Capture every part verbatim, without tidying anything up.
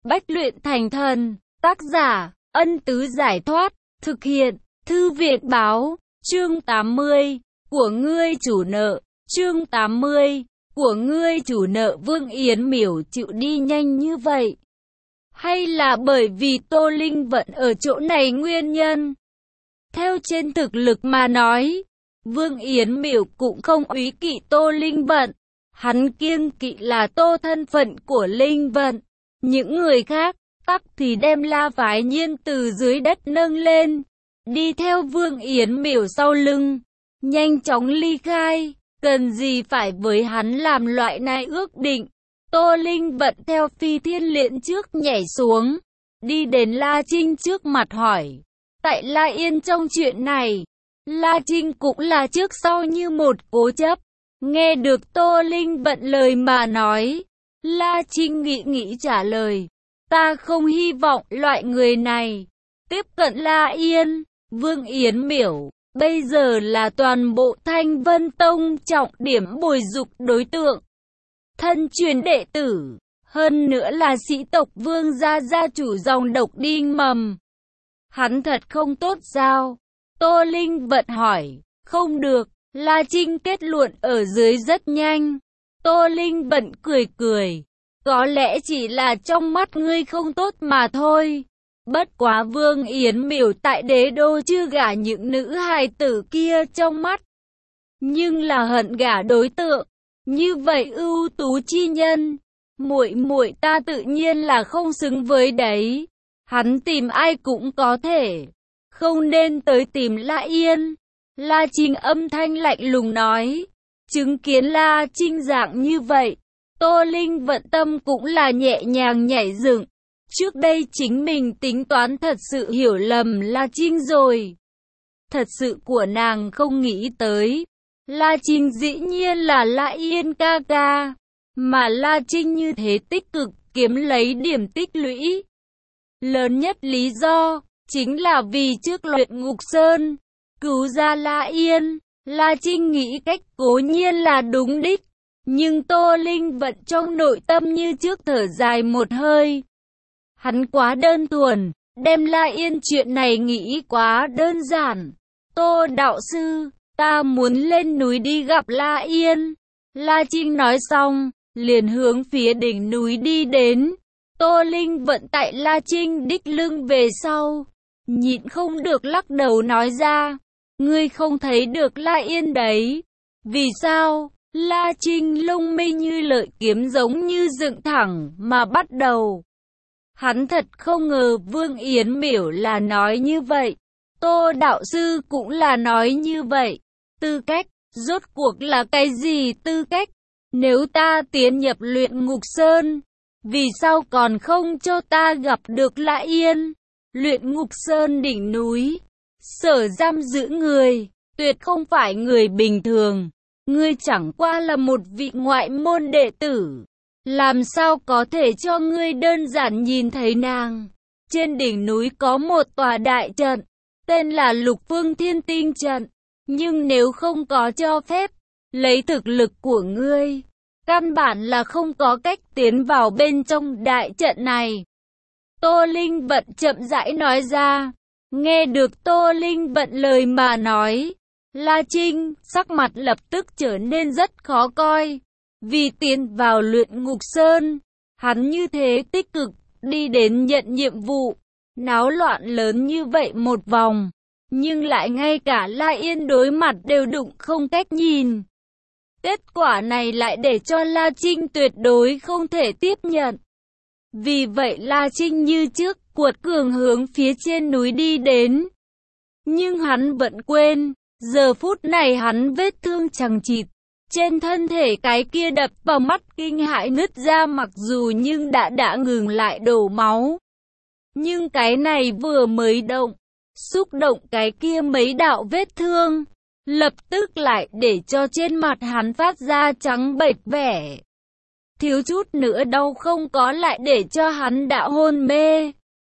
Bách luyện thành thần. Tác giả, Ân Tứ Giải Thoát. Thực hiện, Thư viện báo. Chương tám mươi. Của ngươi chủ nợ. Chương tám mươi. Của ngươi chủ nợ. Vương Yến Miểu chịu đi nhanh như vậy? Hay là bởi vì Tô Linh Vận ở chỗ này nguyên nhân? Theo trên thực lực mà nói, Vương Yến Miểu cũng không úy kỵ Tô Linh Vận. Hắn kiêng kỵ là Tô thân phận của Linh Vận. Những người khác, tắc thì đem La Phái Nhiên từ dưới đất nâng lên, đi theo Vương Yến Miểu sau lưng, nhanh chóng ly khai, cần gì phải với hắn làm loại này ước định. Tô Linh Vận theo Phi Thiên Liễn trước nhảy xuống, đi đến La Trinh trước mặt hỏi. Tại La Yên trong chuyện này, La Trinh cũng là trước sau như một cố chấp. Nghe được Tô Linh Vận lời mà nói, La Trinh nghĩ nghĩ trả lời. Ta không hy vọng loại người này tiếp cận La Yên. Vương Yến Miểu bây giờ là toàn bộ Thanh Vân Tông trọng điểm bồi dục đối tượng. Thân truyền đệ tử, hơn nữa là sĩ tộc Vương gia gia chủ dòng độc đinh mầm. Hắn thật không tốt sao? Tô Linh Vận hỏi. Không được, La Trinh kết luận ở dưới rất nhanh. Tô Linh Vận cười cười. Có lẽ chỉ là trong mắt ngươi không tốt mà thôi. Bất quá Vương Yến Miểu tại đế đô chưa gả những nữ hài tử kia trong mắt, nhưng là hận gả đối tượng. Như vậy ưu tú chi nhân, muội muội ta tự nhiên là không xứng với đấy. Hắn tìm ai cũng có thể, không nên tới tìm La Yên. La Trinh âm thanh lạnh lùng nói. Chứng kiến La Trinh dạng như vậy, Tô Linh Vận tâm cũng là nhẹ nhàng nhảy dựng. Trước đây chính mình tính toán thật sự hiểu lầm La Trinh rồi. Thật sự của nàng không nghĩ tới, La Trinh dĩ nhiên là La Yên ca ca, mà La Trinh như thế tích cực kiếm lấy điểm tích lũy. Lớn nhất lý do chính là vì trước luyện ngục sơn, cứu ra La Yên. La Trinh nghĩ cách cố nhiên là đúng đích, nhưng Tô Linh Vận trong nội tâm như trước thở dài một hơi. Hắn quá đơn thuần, đem La Yên chuyện này nghĩ quá đơn giản. Tô đạo sư, ta muốn lên núi đi gặp La Yên. La Trinh nói xong, liền hướng phía đỉnh núi đi đến. Tô Linh Vận tại La Trinh đích lưng về sau, nhịn không được lắc đầu nói ra. Ngươi không thấy được La Yên đấy. Vì sao? La Trinh lông mi như lợi kiếm giống như dựng thẳng mà bắt đầu. Hắn thật không ngờ Vương Yến Miểu là nói như vậy. Tô đạo sư cũng là nói như vậy. Tư cách, rốt cuộc là cái gì tư cách? Nếu ta tiến nhập luyện ngục sơn, vì sao còn không cho ta gặp được La Yên? Luyện ngục sơn đỉnh núi, sở giam giữ người, tuyệt không phải người bình thường. Ngươi chẳng qua là một vị ngoại môn đệ tử. Làm sao có thể cho ngươi đơn giản nhìn thấy nàng? Trên đỉnh núi có một tòa đại trận, tên là Lục Phương Thiên Tinh Trận. Nhưng nếu không có cho phép, lấy thực lực của ngươi, căn bản là không có cách tiến vào bên trong đại trận này. Tô Linh Vận chậm rãi nói ra. Nghe được Tô Linh Vận lời mà nói, La Trinh sắc mặt lập tức trở nên rất khó coi. Vì tiến vào luyện ngục sơn, hắn như thế tích cực đi đến nhận nhiệm vụ, náo loạn lớn như vậy một vòng, nhưng lại ngay cả La Yên đối mặt đều đụng không cách nhìn. Kết quả này lại để cho La Trinh tuyệt đối không thể tiếp nhận. Vì vậy La Trinh như trước cuột cường hướng phía trên núi đi đến. Nhưng hắn vẫn quên, giờ phút này hắn vết thương chằng chịt. Trên thân thể cái kia đập vào mắt kinh hãi nứt ra mặc dù nhưng đã đã ngừng lại đổ máu. Nhưng cái này vừa mới động, xúc động cái kia mấy đạo vết thương, lập tức lại để cho trên mặt hắn phát ra trắng bệch vẻ. Thiếu chút nữa đau không có lại để cho hắn đã hôn mê.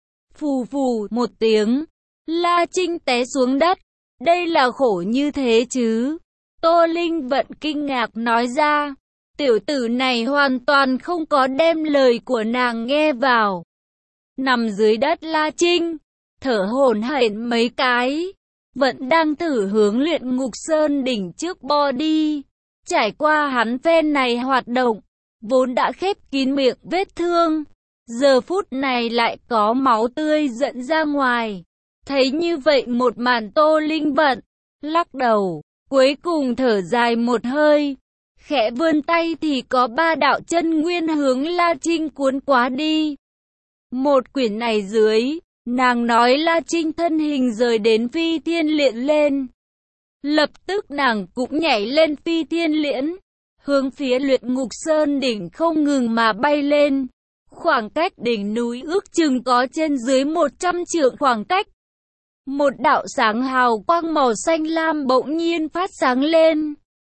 Phù phù một tiếng, La Trinh té xuống đất. Đây là khổ như thế chứ? Tô Linh Vận kinh ngạc nói ra. Tiểu tử này hoàn toàn không có đem lời của nàng nghe vào. nằm dưới đất La Trinh, thở hổn hển mấy cái, vẫn đang thử hướng luyện ngục sơn đỉnh trước bo đi. Trải qua hắn phen này hoạt động, vốn đã khép kín miệng vết thương, giờ phút này lại có máu tươi dẫn ra ngoài. Thấy như vậy một màn, Tô Linh Vận lắc đầu, cuối cùng thở dài một hơi, khẽ vươn tay thì có ba đạo chân nguyên hướng La Trinh cuốn quá đi. Một quyển này dưới, nàng nói La Trinh thân hình rời đến phi thiên liễn lên. Lập tức nàng cũng nhảy lên phi thiên liễn, hướng phía luyện ngục sơn đỉnh không ngừng mà bay lên. Khoảng cách đỉnh núi ước chừng có trên dưới một trăm trượng khoảng cách. Một đạo sáng hào quang màu xanh lam bỗng nhiên phát sáng lên,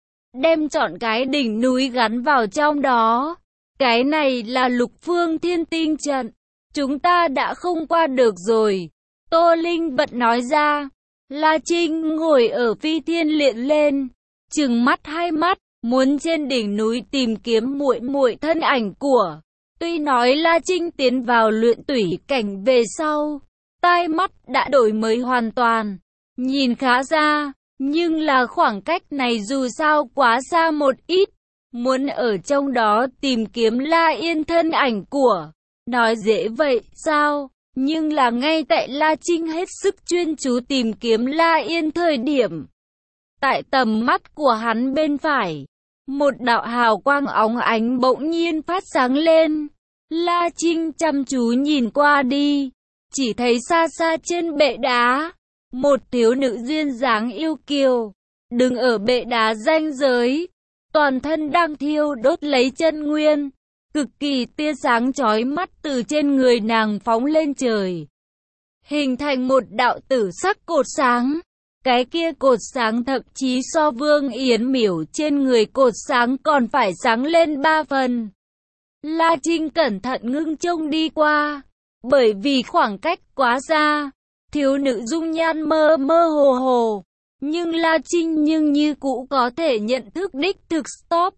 đem trọn cái đỉnh núi gắn vào trong đó. Cái này là Lục Phương Thiên Tinh trận, chúng ta đã không qua được rồi, Tô Linh Vận nói ra. La Trinh ngồi ở phi thiên liễn lên, trừng mắt hai mắt, muốn trên đỉnh núi tìm kiếm muội muội thân ảnh của. Tuy nói La Trinh tiến vào luyện tủy cảnh về sau, tai mắt đã đổi mới hoàn toàn, nhìn khá xa, nhưng là khoảng cách này dù sao quá xa một ít, muốn ở trong đó tìm kiếm La Yên thân ảnh của. Nói dễ vậy sao? Nhưng là ngay tại La Trinh hết sức chuyên chú tìm kiếm La Yên thời điểm, tại tầm mắt của hắn bên phải, một đạo hào quang óng ánh bỗng nhiên phát sáng lên. La Trinh chăm chú nhìn qua đi, chỉ thấy xa xa trên bệ đá, một thiếu nữ duyên dáng yêu kiều, đứng ở bệ đá ranh giới, toàn thân đang thiêu đốt lấy chân nguyên. Cực kỳ tia sáng chói mắt từ trên người nàng phóng lên trời, hình thành một đạo tử sắc cột sáng. Cái kia cột sáng thậm chí so Vương Yến Miểu trên người cột sáng còn phải sáng lên ba phần. La Trinh cẩn thận ngưng trông đi qua, bởi vì khoảng cách quá xa, thiếu nữ dung nhan mơ mơ hồ hồ, nhưng La Trinh nhưng như cũ có thể nhận thức đích thực stop.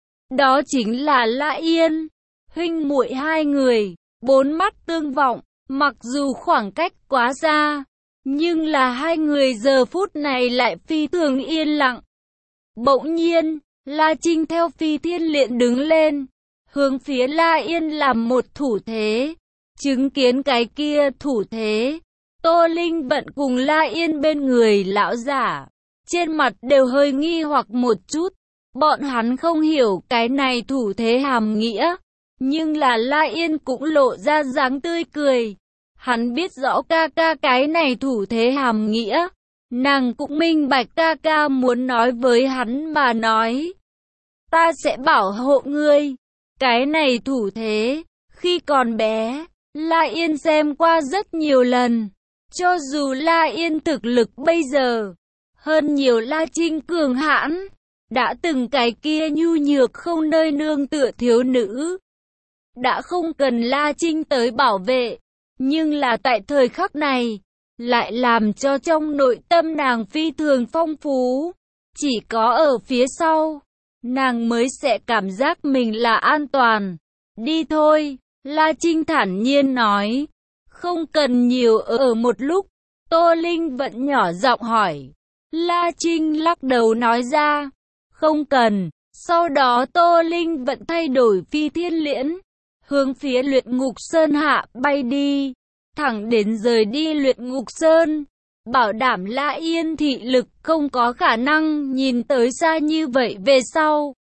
Đó chính là La Yên, huynh muội hai người, bốn mắt tương vọng, mặc dù khoảng cách quá xa, nhưng là hai người giờ phút này lại phi thường yên lặng. Bỗng nhiên, La Trinh theo phi thiên liễn đứng lên, hướng phía La Yên làm một thủ thế. Chứng kiến cái kia thủ thế, Tô Linh Vận cùng La Yên bên người lão giả, trên mặt đều hơi nghi hoặc một chút. Bọn hắn không hiểu cái này thủ thế hàm nghĩa, nhưng là La Yên cũng lộ ra dáng tươi cười. Hắn biết rõ ca ca cái này thủ thế hàm nghĩa, nàng cũng minh bạch ca ca muốn nói với hắn mà nói. Ta sẽ bảo hộ ngươi. Cái này thủ thế, khi còn bé, La Yên xem qua rất nhiều lần. Cho dù La Yên thực lực bây giờ hơn nhiều La Trinh cường hãn, đã từng cái kia nhu nhược không nơi nương tựa thiếu nữ, đã không cần La Trinh tới bảo vệ, nhưng là tại thời khắc này, lại làm cho trong nội tâm nàng phi thường phong phú. Chỉ có ở phía sau, nàng mới sẽ cảm giác mình là an toàn. Đi thôi, La Trinh thản nhiên nói, không cần nhiều ở một lúc. Tô Linh vẫn nhỏ giọng hỏi. La Trinh lắc đầu nói ra, không cần. Sau đó Tô Linh vẫn thay đổi phi thiên liễn, hướng phía luyện ngục sơn hạ bay đi, thẳng đến rời đi luyện ngục sơn, bảo đảm La Yên thị lực không có khả năng nhìn tới xa như vậy về sau.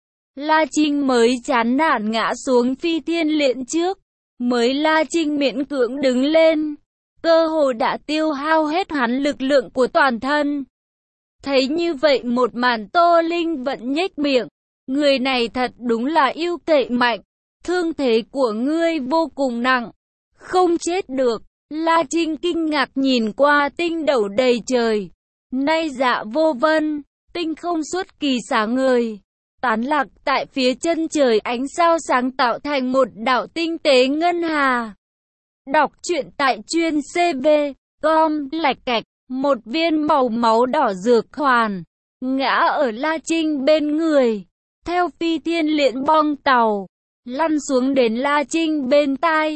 La Trinh mới chán nản ngã xuống phi thiên liễn trước, mới La Trinh miễn cưỡng đứng lên, cơ hồ đã tiêu hao hết hắn lực lượng của toàn thân. Thấy như vậy một màn, Tô Linh vẫn nhếch miệng, người này thật đúng là yêu tệ mạnh, thương thế của ngươi vô cùng nặng, không chết được. La Trinh kinh ngạc nhìn qua tinh斗đầy trời, nay dạ vô vân, tinh không xuất kỳ sáng ngời, tán lạc tại phía chân trời, ánh sao sáng tạo thành một đạo tinh tế ngân hà. Đọc truyện tại chuyên xê vê chấm com. Lạch cạch, một viên màu máu đỏ dược hoàn ngã ở La Trinh bên người, theo phi thiên liễn bong tàu lăn xuống đến La Trinh bên tai.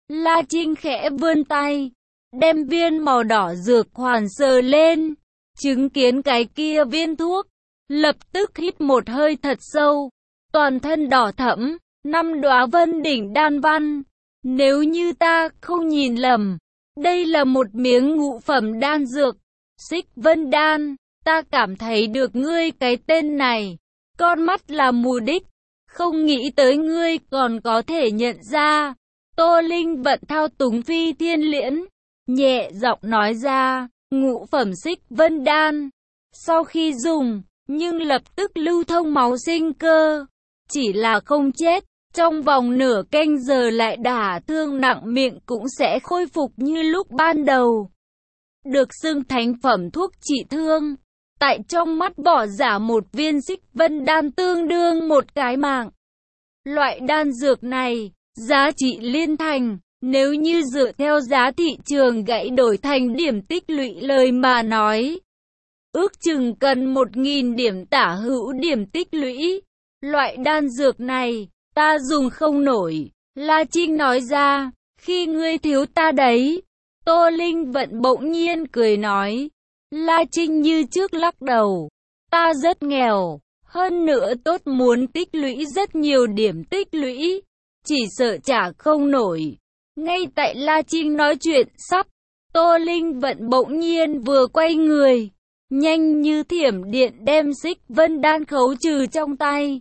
La Trinh khẽ vươn tay, đem viên màu đỏ dược hoàn sờ lên, chứng kiến cái kia viên thuốc, lập tức hít một hơi thật sâu, toàn thân đỏ thẫm, năm đóa vân đỉnh đan văn. Nếu như ta không nhìn lầm, đây là một miếng ngũ phẩm đan dược, Xích Vân Đan. Ta cảm thấy được ngươi cái tên này, con mắt là mù đích, không nghĩ tới ngươi còn có thể nhận ra. Tô Linh Vận thao túng phi thiên liễn, nhẹ giọng nói ra, ngũ phẩm Xích Vân Đan. Sau khi dùng, nhưng lập tức lưu thông máu sinh cơ, chỉ là không chết, trong vòng nửa canh giờ lại đả thương nặng miệng cũng sẽ khôi phục như lúc ban đầu. Được xưng thánh phẩm thuốc trị thương, tại trong mắt bỏ giả một viên Xích Vân Đan tương đương một cái mạng. Loại đan dược này, giá trị liên thành, nếu như dựa theo giá thị trường gãy đổi thành điểm tích lũy lời mà nói, ước chừng cần một nghìn điểm tả hữu điểm tích lũy. Loại đan dược này, ta dùng không nổi, La Trinh nói ra, khi ngươi thiếu ta đấy. Tô Linh Vận bỗng nhiên cười nói, La Trinh như trước lắc đầu, ta rất nghèo, hơn nữa tốt muốn tích lũy rất nhiều điểm tích lũy, chỉ sợ trả không nổi. Ngay tại La Trinh nói chuyện sắp, Tô Linh Vận bỗng nhiên vừa quay người, nhanh như thiểm điện đem Xích Vân Đan khấu trừ trong tay.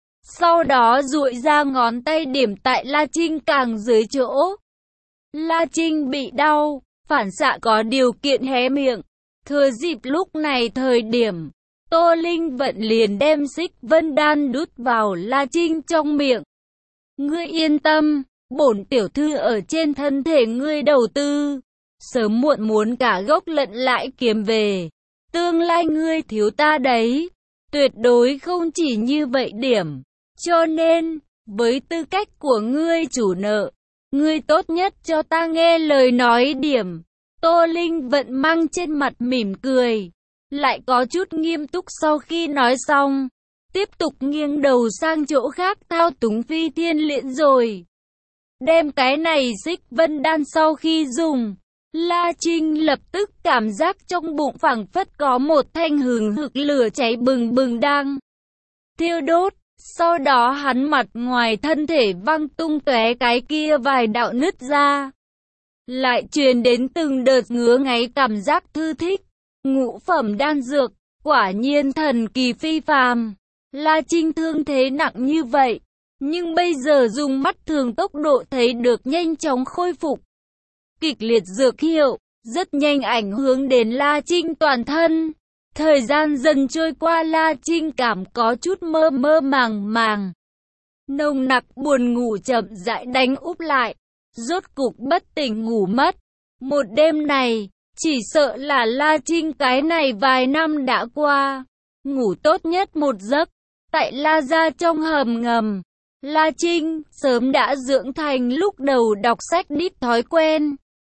Sau đó duỗi ra ngón tay điểm tại La Trinh càng dưới chỗ. La Trinh bị đau, phản xạ có điều kiện hé miệng. Thừa dịp lúc này thời điểm, Tô Linh Vận liền đem Xích Vân Đan đút vào La Trinh trong miệng. Ngươi yên tâm, bổn tiểu thư ở trên thân thể ngươi đầu tư, sớm muộn muốn cả gốc lẫn lãi kiếm về. Tương lai ngươi thiếu ta đấy, tuyệt đối không chỉ như vậy điểm. Cho nên, với tư cách của ngươi chủ nợ, ngươi tốt nhất cho ta nghe lời nói điểm. Tô Linh Vận mang trên mặt mỉm cười, lại có chút nghiêm túc sau khi nói xong, tiếp tục nghiêng đầu sang chỗ khác thao túng phi thiên liễn rồi. Đem cái này Xích Vân Đan sau khi dùng, La Trinh lập tức cảm giác trong bụng phảng phất có một thanh hừng hực lửa cháy bừng bừng đang thiêu đốt. Sau đó hắn mặt ngoài thân thể văng tung tóe cái kia vài đạo nứt ra, lại truyền đến từng đợt ngứa ngáy cảm giác thư thích. Ngũ phẩm đan dược, quả nhiên thần kỳ phi phàm. La Trinh thương thế nặng như vậy, nhưng bây giờ dùng mắt thường tốc độ thấy được nhanh chóng khôi phục. Kịch liệt dược hiệu, rất nhanh ảnh hưởng đến La Trinh toàn thân. Thời gian dần trôi qua, La Trinh cảm có chút mơ mơ màng màng. Nồng nặc buồn ngủ chậm rãi đánh úp lại, rốt cục bất tỉnh ngủ mất. Một đêm này, chỉ sợ là La Trinh cái này vài năm đã qua, ngủ tốt nhất một giấc. Tại La gia trong hầm ngầm, La Trinh sớm đã dưỡng thành lúc đầu đọc sách đít thói quen.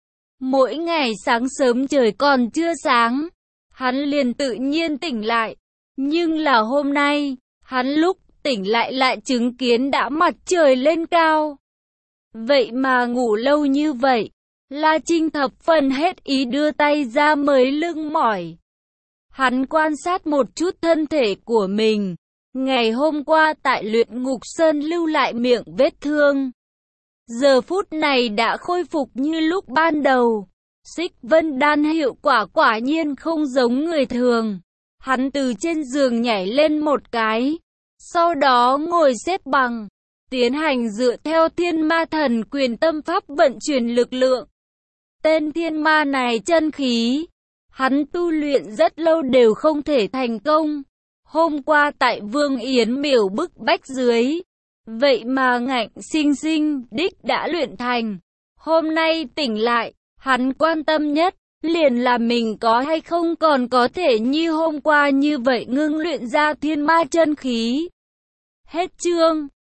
Mỗi ngày sáng sớm trời còn chưa sáng, hắn liền tự nhiên tỉnh lại. Nhưng là hôm nay, hắn lúc tỉnh lại lại chứng kiến đã mặt trời lên cao. Vậy mà ngủ lâu như vậy, La Trinh thập phần hết ý đưa tay ra mới lưng mỏi. Hắn quan sát một chút thân thể của mình. Ngày hôm qua tại Luyện Ngục Sơn lưu lại miệng vết thương, giờ phút này đã khôi phục như lúc ban đầu. Xích Vân Đan hiệu quả quả nhiên không giống người thường. Hắn từ trên giường nhảy lên một cái, sau đó ngồi xếp bằng, tiến hành dựa theo Thiên Ma Thần Quyền tâm pháp vận chuyển lực lượng. Tên thiên ma này chân khí, hắn tu luyện rất lâu đều không thể thành công. Hôm qua tại Vương Yến miểu bức bách dưới, vậy mà ngạnh sinh sinh đích đã luyện thành. Hôm nay tỉnh lại, hắn quan tâm nhất liền là mình có hay không còn có thể như hôm qua như vậy ngưng luyện ra thiên ma chân khí. Hết chương.